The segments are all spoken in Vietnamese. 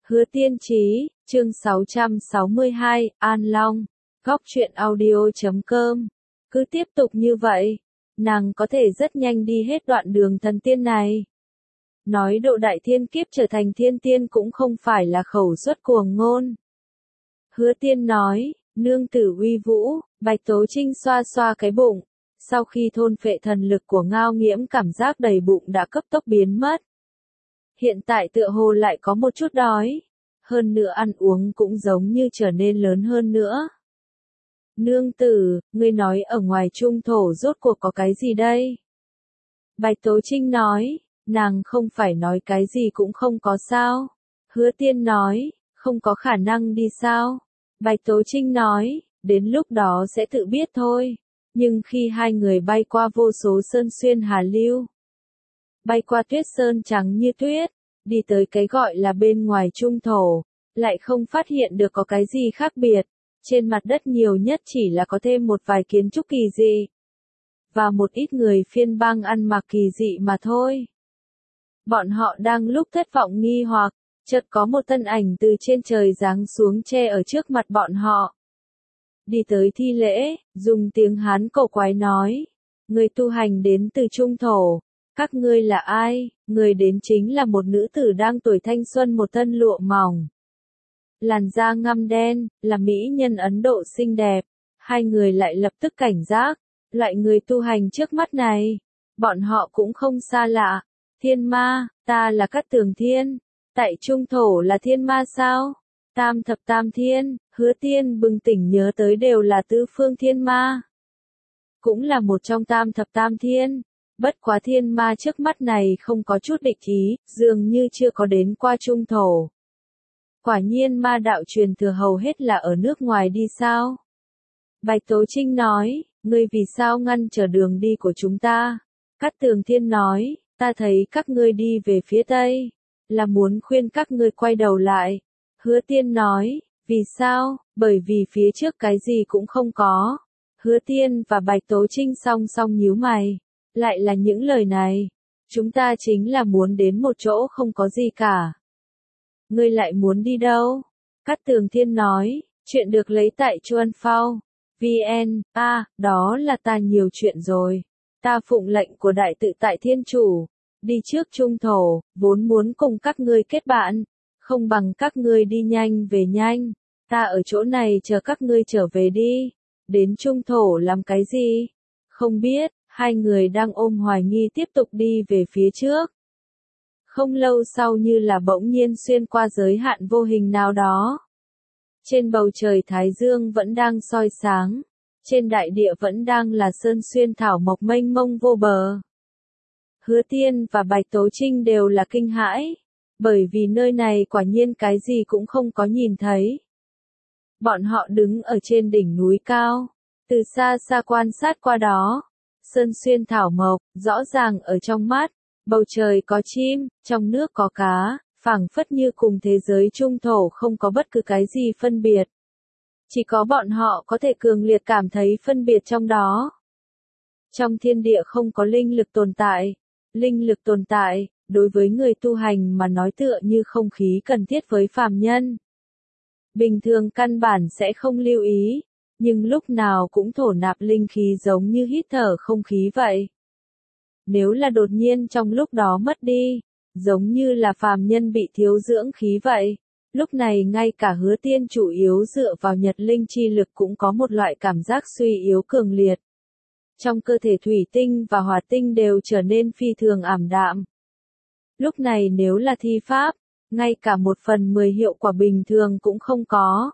Hứa Tiên Chí, chương 662, An Long, góc truyện audio.com. Cứ tiếp tục như vậy, nàng có thể rất nhanh đi hết đoạn đường thần tiên này. Nói độ đại thiên kiếp trở thành thiên tiên cũng không phải là khẩu suất cuồng ngôn. Hứa Tiên nói, nương tử uy vũ, Bạch Tố Trinh xoa xoa cái bụng. Sau khi thôn phệ thần lực của Ngao Nghiễm, cảm giác đầy bụng đã cấp tốc biến mất. Hiện tại tựa hồ lại có một chút đói. Hơn nữa ăn uống cũng giống như trở nên lớn hơn nữa. Nương tử, ngươi nói ở ngoài trung thổ rốt cuộc có cái gì đây? Bạch Tố Trinh nói, nàng không phải nói cái gì cũng không có sao. Hứa Tiên nói, không có khả năng đi sao? Bạch Tố Trinh nói, đến lúc đó sẽ tự biết thôi. Nhưng khi hai người bay qua vô số sơn xuyên hà lưu, bay qua tuyết sơn trắng như tuyết, đi tới cái gọi là bên ngoài trung thổ, lại không phát hiện được có cái gì khác biệt. Trên mặt đất nhiều nhất chỉ là có thêm một vài kiến trúc kỳ dị, và một ít người phiên bang ăn mặc kỳ dị mà thôi. Bọn họ đang lúc thất vọng nghi hoặc, chợt có một thân ảnh từ trên trời giáng xuống che ở trước mặt bọn họ. Đi tới thi lễ, dùng tiếng Hán cổ quái nói, người tu hành đến từ trung thổ, các ngươi là ai? Người đến chính là một nữ tử đang tuổi thanh xuân, một thân lụa mỏng, làn da ngăm đen, là mỹ nhân Ấn Độ xinh đẹp. Hai người lại lập tức cảnh giác, loại người tu hành trước mắt này, bọn họ cũng không xa lạ. Thiên ma, ta là Cát Tường Thiên, tại trung thổ là thiên ma sao? Tam thập tam thiên, Hứa Tiên bừng tỉnh nhớ tới đều là tứ phương thiên ma. Cũng là một trong tam thập tam thiên, bất quá thiên ma trước mắt này không có chút địch ý, dường như chưa có đến qua trung thổ. Quả nhiên ma đạo truyền thừa hầu hết là ở nước ngoài đi sao? Bạch Tố Trinh nói, ngươi vì sao ngăn trở đường đi của chúng ta? Cát Tường Thiên nói, ta thấy các ngươi đi về phía Tây, là muốn khuyên các ngươi quay đầu lại. Hứa Tiên nói, vì sao? Bởi vì phía trước cái gì cũng không có. Hứa Tiên và Bạch Tố Trinh song song nhíu mày. Lại là những lời này. Chúng ta chính là muốn đến một chỗ không có gì cả. Ngươi lại muốn đi đâu? Cát Tường Thiên nói, chuyện được lấy tại Chuan Phao, VN, đó là ta nhiều chuyện rồi. Ta phụng lệnh của Đại Tự Tại Thiên Chủ, đi trước trung thổ, vốn muốn cùng các ngươi kết bạn, không bằng các ngươi đi nhanh về nhanh. Ta ở chỗ này chờ các ngươi trở về đi. Đến trung thổ làm cái gì? Không biết, hai người đang ôm hoài nghi tiếp tục đi về phía trước. Không lâu sau như là bỗng nhiên xuyên qua giới hạn vô hình nào đó. Trên bầu trời Thái Dương vẫn đang soi sáng, trên đại địa vẫn đang là sơn xuyên thảo mộc mênh mông vô bờ. Hứa Tiên và Bạch Tố Trinh đều là kinh hãi, bởi vì nơi này quả nhiên cái gì cũng không có nhìn thấy. Bọn họ đứng ở trên đỉnh núi cao, từ xa xa quan sát qua đó, sơn xuyên thảo mộc, rõ ràng ở trong mắt. Bầu trời có chim, trong nước có cá, phảng phất như cùng thế giới trung thổ không có bất cứ cái gì phân biệt. Chỉ có bọn họ có thể cường liệt cảm thấy phân biệt trong đó. Trong thiên địa không có linh lực tồn tại. Linh lực tồn tại, đối với người tu hành mà nói tựa như không khí cần thiết với phàm nhân. Bình thường căn bản sẽ không lưu ý, nhưng lúc nào cũng thổ nạp linh khí giống như hít thở không khí vậy. Nếu là đột nhiên trong lúc đó mất đi, giống như là phàm nhân bị thiếu dưỡng khí vậy, lúc này ngay cả Hứa Tiên chủ yếu dựa vào nhật linh chi lực cũng có một loại cảm giác suy yếu cường liệt. Trong cơ thể thủy tinh và hỏa tinh đều trở nên phi thường ảm đạm. Lúc này nếu là thi pháp, ngay cả 1/10 hiệu quả bình thường cũng không có.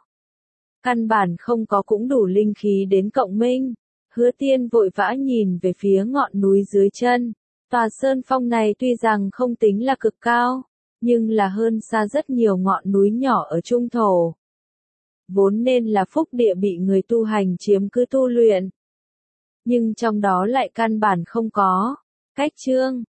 Căn bản không có cũng đủ linh khí đến cộng minh. Hứa Tiên vội vã nhìn về phía ngọn núi dưới chân. Tòa sơn phong này tuy rằng không tính là cực cao, nhưng là hơn xa rất nhiều ngọn núi nhỏ ở trung thổ. Vốn nên là phúc địa bị người tu hành chiếm cứ tu luyện. Nhưng trong đó lại căn bản không có. Cách chương